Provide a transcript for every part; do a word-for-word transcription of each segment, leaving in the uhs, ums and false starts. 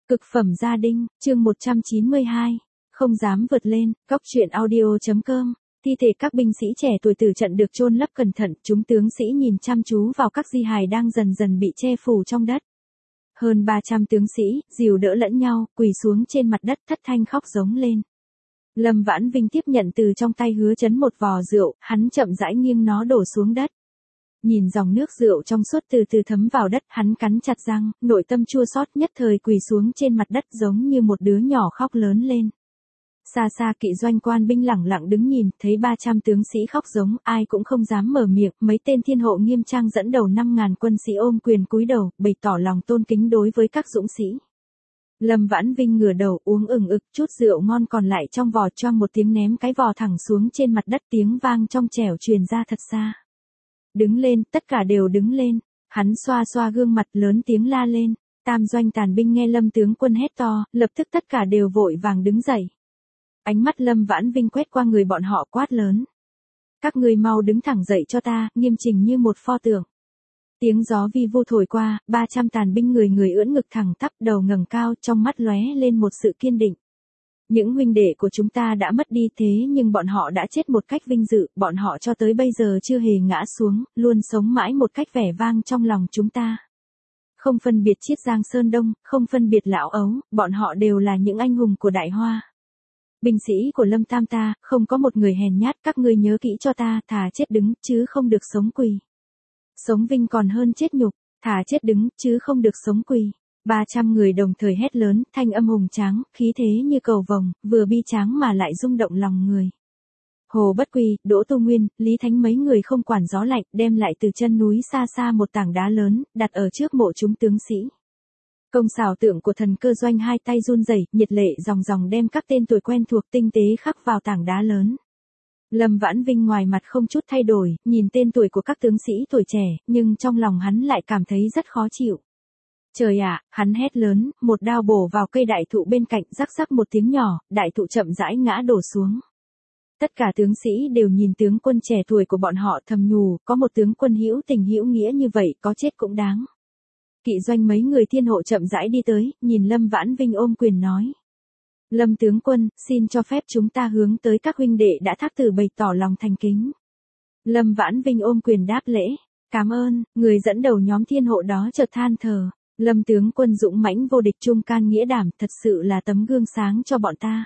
Cực phẩm gia đình, chương một trăm chín mươi hai. Không dám vượt lên, góc truyện audio.com. Thi thể các binh sĩ trẻ tuổi tử trận được chôn lấp cẩn thận, chúng tướng sĩ nhìn chăm chú vào các di hài đang dần dần bị che phủ trong đất. Hơn ba trăm tướng sĩ, dìu đỡ lẫn nhau, quỳ xuống trên mặt đất thất thanh khóc giống lên. Lâm Vãn Vinh tiếp nhận từ trong tay Hứa Chấn một vò rượu, hắn chậm rãi nghiêng nó đổ xuống đất. Nhìn dòng nước rượu trong suốt từ từ thấm vào đất, hắn cắn chặt răng, nội tâm chua xót nhất thời quỳ xuống trên mặt đất giống như một đứa nhỏ khóc lớn lên. Xa xa Kỵ doanh quan binh lẳng lặng đứng nhìn, thấy ba trăm tướng sĩ khóc giống, ai cũng không dám mở miệng, mấy tên thiên hộ nghiêm trang dẫn đầu năm ngàn quân sĩ ôm quyền cúi đầu, bày tỏ lòng tôn kính đối với các dũng sĩ. Lâm Vãn Vinh ngửa đầu uống ừng ực chút rượu ngon còn lại trong vò, choang một tiếng ném cái vò thẳng xuống trên mặt đất, tiếng vang trong trẻo truyền ra thật xa. Đứng lên, tất cả đều đứng lên. Hắn xoa xoa gương mặt lớn tiếng la lên. Tam doanh tàn binh nghe Lâm tướng quân hét to, lập tức tất cả đều vội vàng đứng dậy. Ánh mắt Lâm Vãn Vinh quét qua người bọn họ quát lớn. Các ngươi mau đứng thẳng dậy cho ta, nghiêm chỉnh như một pho tượng. Tiếng gió vi vu thổi qua, ba trăm tàn binh người người ưỡn ngực thẳng tắp, đầu ngẩng cao, trong mắt lóe lên một sự kiên định. Những huynh đệ của chúng ta đã mất đi, thế nhưng bọn họ đã chết một cách vinh dự, bọn họ cho tới bây giờ chưa hề ngã xuống, luôn sống mãi một cách vẻ vang trong lòng chúng ta. Không phân biệt Chiết Giang Sơn Đông, không phân biệt lão ấu, bọn họ đều là những anh hùng của Đại Hoa. Binh sĩ của Lâm Tam ta, không có một người hèn nhát, các ngươi nhớ kỹ cho ta, thà chết đứng, chứ không được sống quỳ. Sống vinh còn hơn chết nhục, thà chết đứng, chứ không được sống quỳ. Ba trăm người đồng thời hét lớn, thanh âm hùng tráng, khí thế như cầu vồng, vừa bi tráng mà lại rung động lòng người. Hồ Bất Quy, Đỗ Tu Nguyên, Lý Thánh mấy người không quản gió lạnh, đem lại từ chân núi xa xa một tảng đá lớn, đặt ở trước mộ chúng tướng sĩ. Công xảo tượng của Thần Cơ Doanh hai tay run rẩy, nhiệt lệ ròng ròng đem các tên tuổi quen thuộc tinh tế khắc vào tảng đá lớn. Lâm Vãn Vinh ngoài mặt không chút thay đổi, nhìn tên tuổi của các tướng sĩ tuổi trẻ, nhưng trong lòng hắn lại cảm thấy rất khó chịu. Trời ạ, hắn hét lớn, một đao bổ vào cây đại thụ bên cạnh, rắc rắc một tiếng nhỏ, đại thụ chậm rãi ngã đổ xuống. Tất cả tướng sĩ đều nhìn tướng quân trẻ tuổi của bọn họ thầm nhủ, có một tướng quân hữu tình hữu nghĩa như vậy, có chết cũng đáng. Kỵ doanh mấy người thiên hộ chậm rãi đi tới, nhìn Lâm Vãn Vinh ôm quyền nói. Lâm tướng quân, xin cho phép chúng ta hướng tới các huynh đệ đã thác tử bày tỏ lòng thành kính. Lâm Vãn Vinh ôm quyền đáp lễ. Cảm ơn, người dẫn đầu nhóm thiên hộ đó chợt than thở. Lâm tướng quân dũng mãnh vô địch trung can nghĩa đảm, thật sự là tấm gương sáng cho bọn ta.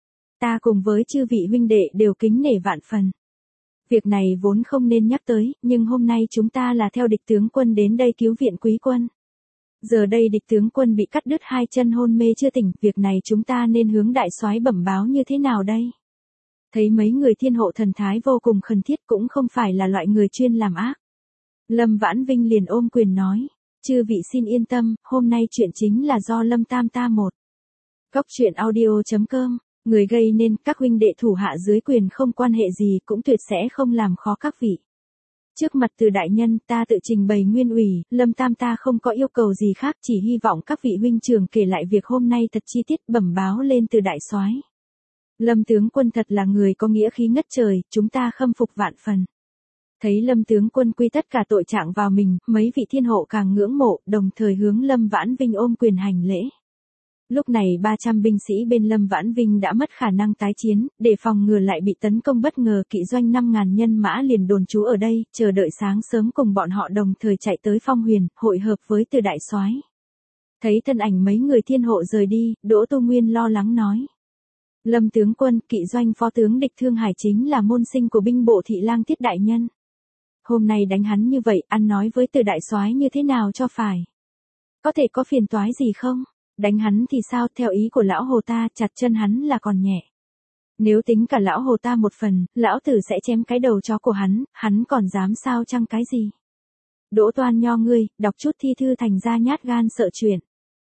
Ta cùng với chư vị huynh đệ đều kính nể vạn phần. Việc này vốn không nên nhắc tới, nhưng hôm nay chúng ta là theo địch tướng quân đến đây cứu viện quý quân. Giờ đây địch tướng quân bị cắt đứt hai chân hôn mê chưa tỉnh, việc này chúng ta nên hướng đại soái bẩm báo như thế nào đây? Thấy mấy người thiên hộ thần thái vô cùng khẩn thiết, cũng không phải là loại người chuyên làm ác. Lâm Vãn Vinh liền ôm quyền nói. Chư vị xin yên tâm, hôm nay chuyện chính là do Lâm Tam ta một. Góc truyện audio.com, người gây nên các huynh đệ thủ hạ dưới quyền không quan hệ gì cũng tuyệt sẽ không làm khó các vị. Trước mặt từ đại nhân ta tự trình bày nguyên ủy, Lâm Tam ta không có yêu cầu gì khác, chỉ hy vọng các vị huynh trưởng kể lại việc hôm nay thật chi tiết bẩm báo lên từ đại soái. Lâm tướng quân thật là người có nghĩa khí ngất trời, chúng ta khâm phục vạn phần. Thấy Lâm tướng quân quy tất cả tội trạng vào mình, mấy vị thiên hộ càng ngưỡng mộ, đồng thời hướng Lâm Vãn Vinh ôm quyền hành lễ. Lúc này ba trăm binh sĩ bên Lâm Vãn Vinh đã mất khả năng tái chiến, để phòng ngừa lại bị tấn công bất ngờ, kỵ doanh năm ngàn nhân mã liền đồn trú ở đây, chờ đợi sáng sớm cùng bọn họ đồng thời chạy tới Phong Huyền, hội hợp với từ đại soái. Thấy thân ảnh mấy người thiên hộ rời đi, Đỗ Tu Nguyên lo lắng nói. Lâm tướng quân, kỵ doanh phó tướng địch Thương Hải chính là môn sinh của binh bộ thị lang Tiết đại nhân. Hôm nay đánh hắn như vậy, ăn nói với từ đại soái như thế nào cho phải? Có thể có phiền toái gì không? Đánh hắn thì sao, theo ý của lão hồ ta, chặt chân hắn là còn nhẹ. Nếu tính cả lão hồ ta một phần, lão tử sẽ chém cái đầu chó của hắn, hắn còn dám sao chăng cái gì? Đỗ Toan Nho ngươi, đọc chút thi thư thành ra nhát gan sợ chuyện.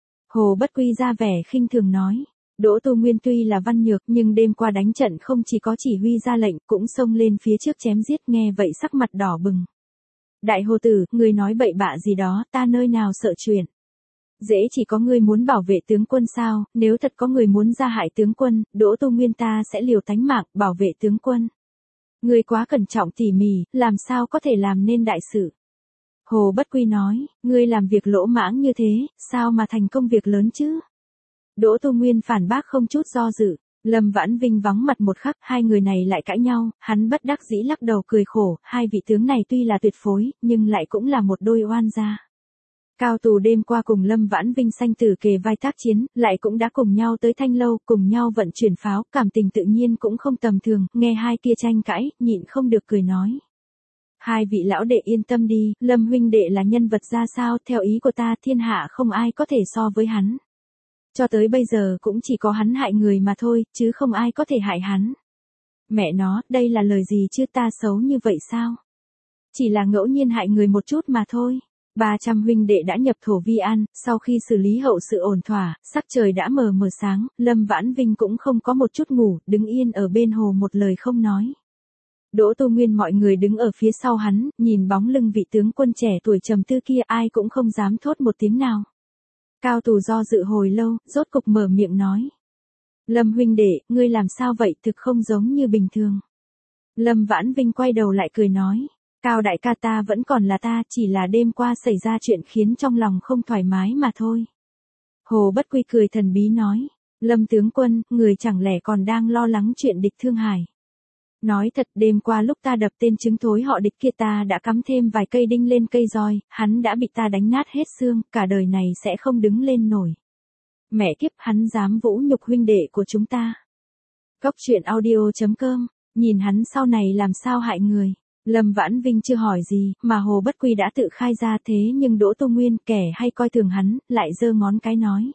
Hồ Bất Quy ra vẻ khinh thường nói. Đỗ Tu Nguyên tuy là văn nhược nhưng đêm qua đánh trận không chỉ có chỉ huy ra lệnh cũng xông lên phía trước chém giết, nghe vậy sắc mặt đỏ bừng. Đại hồ tử, ngươi nói bậy bạ gì đó, ta nơi nào sợ chuyện. Dễ chỉ có ngươi muốn bảo vệ tướng quân sao, nếu thật có người muốn ra hại tướng quân, Đỗ Tu Nguyên ta sẽ liều tánh mạng, bảo vệ tướng quân. Ngươi quá cẩn trọng tỉ mỉ, làm sao có thể làm nên đại sự. Hồ Bất Quy nói, ngươi làm việc lỗ mãng như thế, sao mà thành công việc lớn chứ? Đỗ Tu Nguyên phản bác không chút do dự. Lâm Vãn Vinh vắng mặt một khắc, hai người này lại cãi nhau, hắn bất đắc dĩ lắc đầu cười khổ, hai vị tướng này tuy là tuyệt phối, nhưng lại cũng là một đôi oan gia. Cao Tù đêm qua cùng Lâm Vãn Vinh sanh tử kề vai tác chiến, lại cũng đã cùng nhau tới Thanh Lâu, cùng nhau vận chuyển pháo, cảm tình tự nhiên cũng không tầm thường, nghe hai kia tranh cãi, nhịn không được cười nói. Hai vị lão đệ yên tâm đi, Lâm huynh đệ là nhân vật ra sao, theo ý của ta thiên hạ không ai có thể so với hắn. Cho tới bây giờ cũng chỉ có hắn hại người mà thôi, chứ không ai có thể hại hắn. Mẹ nó, đây là lời gì chứ, ta xấu như vậy sao? Chỉ là ngẫu nhiên hại người một chút mà thôi. ba trăm huynh đệ đã nhập thổ Vi An, sau khi xử lý hậu sự ổn thỏa, sắc trời đã mờ mờ sáng, Lâm Vãn Vinh cũng không có một chút ngủ, đứng yên ở bên hồ một lời không nói. Đỗ Tu Nguyên mọi người đứng ở phía sau hắn, nhìn bóng lưng vị tướng quân trẻ tuổi trầm tư kia, ai cũng không dám thốt một tiếng nào. Cao Tù do dự hồi lâu, rốt cục mở miệng nói. Lâm huynh đệ, ngươi làm sao vậy, thực không giống như bình thường. Lâm Vãn Vinh quay đầu lại cười nói. Cao đại ca, ta vẫn còn là ta, chỉ là đêm qua xảy ra chuyện khiến trong lòng không thoải mái mà thôi. Hồ Bất Quy cười thần bí nói. Lâm tướng quân, người chẳng lẽ còn đang lo lắng chuyện địch Thương Hải. Nói thật, đêm qua lúc ta đập tên trứng thối họ địch kia ta đã cắm thêm vài cây đinh lên cây roi, hắn đã bị ta đánh nát hết xương, cả đời này sẽ không đứng lên nổi. Mẹ kiếp, hắn dám vũ nhục huynh đệ của chúng ta. Cốc truyện audio chấm com, nhìn hắn sau này làm sao hại người. Lâm Vãn Vinh chưa hỏi gì, mà Hồ Bất Quy đã tự khai ra, thế nhưng Đỗ Tu Nguyên, kẻ hay coi thường hắn, lại giơ ngón cái nói.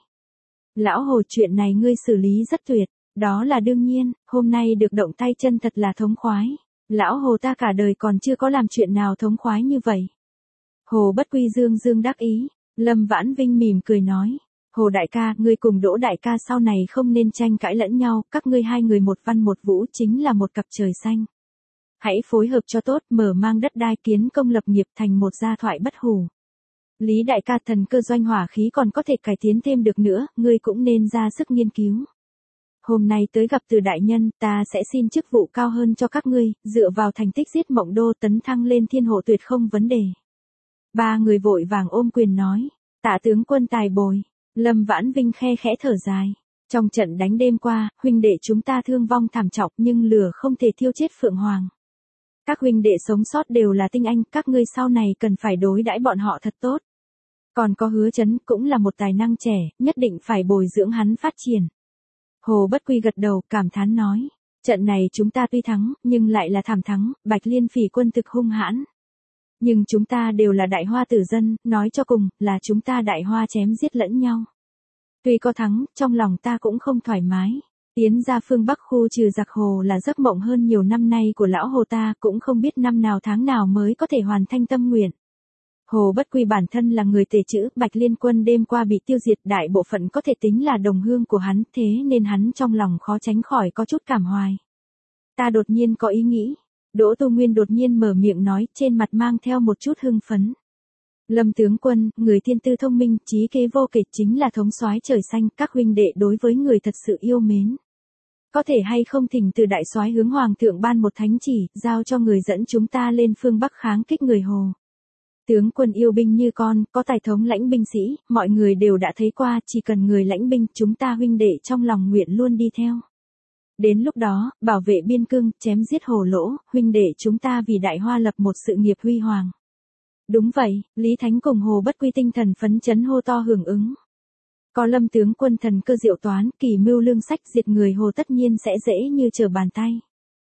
Lão Hồ, chuyện này ngươi xử lý rất tuyệt. Đó là đương nhiên, hôm nay được động tay chân thật là thống khoái. Lão Hồ ta cả đời còn chưa có làm chuyện nào thống khoái như vậy. Hồ Bất Quy dương dương đắc ý. Lâm Vãn Vinh mỉm cười nói. Hồ đại ca, ngươi cùng Đỗ đại ca sau này không nên tranh cãi lẫn nhau, các ngươi hai người một văn một vũ chính là một cặp trời xanh. Hãy phối hợp cho tốt, mở mang đất đai, kiến công lập nghiệp thành một gia thoại bất hủ. Lý đại ca, thần cơ doanh hỏa khí còn có thể cải tiến thêm được nữa, ngươi cũng nên ra sức nghiên cứu. Hôm nay tới gặp Từ đại nhân, ta sẽ xin chức vụ cao hơn cho các ngươi, dựa vào thành tích giết Mộng Đô tấn thăng lên thiên hộ tuyệt không vấn đề. Ba người vội vàng ôm quyền nói, tạ tướng quân tài bồi. Lâm Vãn Vinh khe khẽ thở dài. Trong trận đánh đêm qua, huynh đệ chúng ta thương vong thảm trọng nhưng lửa không thể thiêu chết Phượng Hoàng. Các huynh đệ sống sót đều là tinh anh, các ngươi sau này cần phải đối đãi bọn họ thật tốt. Còn có Hứa Chấn cũng là một tài năng trẻ, nhất định phải bồi dưỡng hắn phát triển. Hồ Bất Quy gật đầu, cảm thán nói. Trận này chúng ta tuy thắng, nhưng lại là thảm thắng, Bạch Liên phỉ quân thực hung hãn. Nhưng chúng ta đều là đại hoa tử dân, nói cho cùng, là chúng ta đại hoa chém giết lẫn nhau. Tuy có thắng, trong lòng ta cũng không thoải mái. Tiến ra phương Bắc khu trừ giặc Hồ là giấc mộng hơn nhiều năm nay của lão Hồ ta, cũng không biết năm nào tháng nào mới có thể hoàn thành tâm nguyện. Hồ Bất Quy bản thân là người tề chữ, Bạch Liên quân đêm qua bị tiêu diệt, đại bộ phận có thể tính là đồng hương của hắn, thế nên hắn trong lòng khó tránh khỏi có chút cảm hoài. Ta đột nhiên có ý nghĩ. Đỗ Tu Nguyên đột nhiên mở miệng nói, trên mặt mang theo một chút hưng phấn. Lâm tướng quân, người thiên tư thông minh, trí kế vô kịch, chính là thống soái trời xanh, các huynh đệ đối với người thật sự yêu mến. Có thể hay không thỉnh từ đại soái hướng hoàng thượng ban một thánh chỉ, giao cho người dẫn chúng ta lên phương Bắc kháng kích người Hồ. Tướng quân yêu binh như con, có tài thống lãnh binh sĩ, mọi người đều đã thấy qua, chỉ cần người lãnh binh, chúng ta huynh đệ trong lòng nguyện luôn đi theo. Đến lúc đó, bảo vệ biên cương, chém giết Hồ lỗ, huynh đệ chúng ta vì đại hoa lập một sự nghiệp huy hoàng. Đúng vậy, Lý Thánh cùng Hồ Bất Quy tinh thần phấn chấn hô to hưởng ứng. Có Lâm tướng quân thần cơ diệu toán, kỳ mưu lương sách, diệt người Hồ tất nhiên sẽ dễ như trở bàn tay.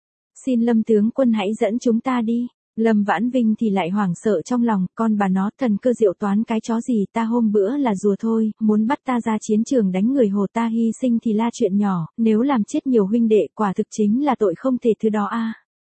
Xin Lâm tướng quân hãy dẫn chúng ta đi. Lâm Vãn Vinh thì lại hoảng sợ trong lòng, con bà nó, thần cơ diệu toán cái chó gì, ta hôm bữa là rùa thôi, muốn bắt ta ra chiến trường đánh người Hồ ta hy sinh thì la chuyện nhỏ, nếu làm chết nhiều huynh đệ quả thực chính là tội không thể thứ đó a.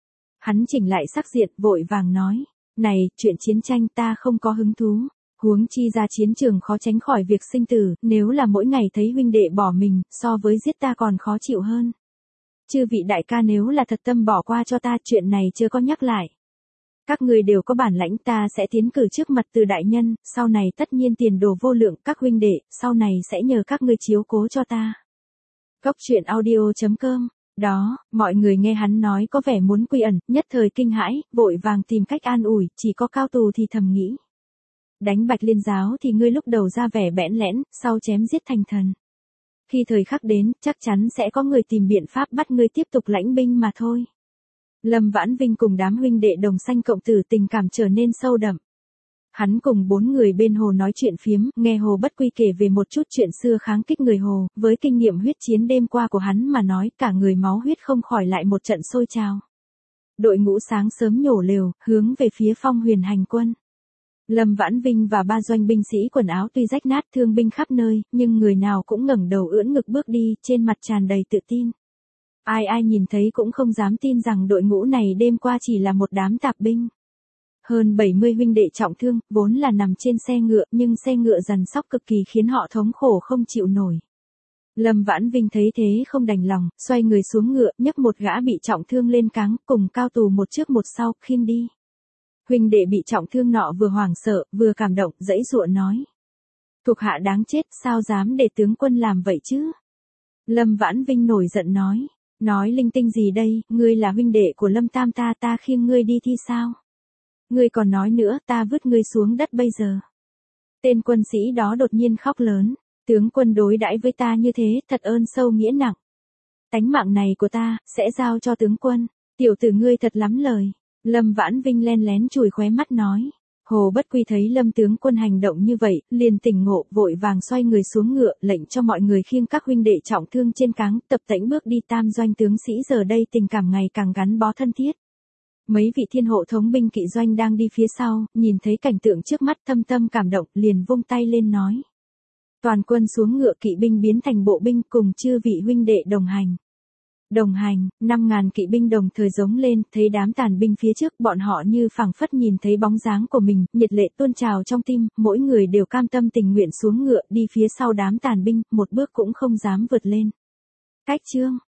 Hắn chỉnh lại sắc diện, vội vàng nói, này, chuyện chiến tranh ta không có hứng thú, huống chi ra chiến trường khó tránh khỏi việc sinh tử, nếu là mỗi ngày thấy huynh đệ bỏ mình, so với giết ta còn khó chịu hơn. Chư vị đại ca nếu là thật tâm bỏ qua cho ta, chuyện này chưa có nhắc lại. Các người đều có bản lãnh, ta sẽ tiến cử trước mặt Từ đại nhân, sau này tất nhiên tiền đồ vô lượng, các huynh đệ, sau này sẽ nhờ các ngươi chiếu cố cho ta. Cốc truyện audio chấm com. Đó, mọi người nghe hắn nói có vẻ muốn quy ẩn, nhất thời kinh hãi, vội vàng tìm cách an ủi, chỉ có Cao Tù thì thầm nghĩ. Đánh Bạch Liên giáo thì ngươi lúc đầu ra vẻ bẽn lẽn, sau chém giết thành thần. Khi thời khắc đến, chắc chắn sẽ có người tìm biện pháp bắt ngươi tiếp tục lãnh binh mà thôi. Lâm Vãn Vinh cùng đám huynh đệ đồng sanh cộng tử tình cảm trở nên sâu đậm. Hắn cùng bốn người bên hồ nói chuyện phiếm, nghe Hồ Bất Quy kể về một chút chuyện xưa kháng kích người Hồ, với kinh nghiệm huyết chiến đêm qua của hắn mà nói cả người máu huyết không khỏi lại một trận sôi trào. Đội ngũ sáng sớm nhổ lều, hướng về phía Phong Huyền hành quân. Lâm Vãn Vinh và ba doanh binh sĩ quần áo tuy rách nát thương binh khắp nơi, nhưng người nào cũng ngẩng đầu ưỡn ngực bước đi, trên mặt tràn đầy tự tin. Ai ai nhìn thấy cũng không dám tin rằng đội ngũ này đêm qua chỉ là một đám tạp binh. Hơn bảy mươi huynh đệ trọng thương, vốn là nằm trên xe ngựa, nhưng xe ngựa dằn sóc cực kỳ khiến họ thống khổ không chịu nổi. Lâm Vãn Vinh thấy thế không đành lòng, xoay người xuống ngựa, nhấc một gã bị trọng thương lên cáng, cùng cao tù một trước một sau, khiêng đi. Huynh đệ bị trọng thương nọ vừa hoảng sợ, vừa cảm động, giãy giụa nói. Thuộc hạ đáng chết, sao dám để tướng quân làm vậy chứ? Lâm Vãn Vinh nổi giận nói. Nói linh tinh gì đây, ngươi là huynh đệ của Lâm Tam ta, ta khiêng ngươi đi thi sao? Ngươi còn nói nữa, ta vứt ngươi xuống đất bây giờ. Tên quân sĩ đó đột nhiên khóc lớn. Tướng quân đối đãi với ta như thế, thật ơn sâu nghĩa nặng. Tánh mạng này của ta, sẽ giao cho tướng quân. Tiểu tử ngươi thật lắm lời. Lâm Vãn Vinh len lén chùi khóe mắt nói. Hồ Bất Quy thấy Lâm tướng quân hành động như vậy, liền tỉnh ngộ, vội vàng xoay người xuống ngựa, lệnh cho mọi người khiêng các huynh đệ trọng thương trên cáng, tập tễnh bước đi. Tam doanh tướng sĩ giờ đây tình cảm ngày càng gắn bó thân thiết. Mấy vị thiên hộ thống binh kỵ doanh đang đi phía sau, nhìn thấy cảnh tượng trước mắt thâm tâm cảm động, liền vung tay lên nói. Toàn quân xuống ngựa, kỵ binh biến thành bộ binh, cùng chư vị huynh đệ đồng hành. Đồng hành, năm ngàn kỵ binh đồng thời giống lên, thấy đám tàn binh phía trước, bọn họ như phảng phất nhìn thấy bóng dáng của mình, nhiệt lệ tuôn trào trong tim, mỗi người đều cam tâm tình nguyện xuống ngựa, đi phía sau đám tàn binh, một bước cũng không dám vượt lên. Cách chương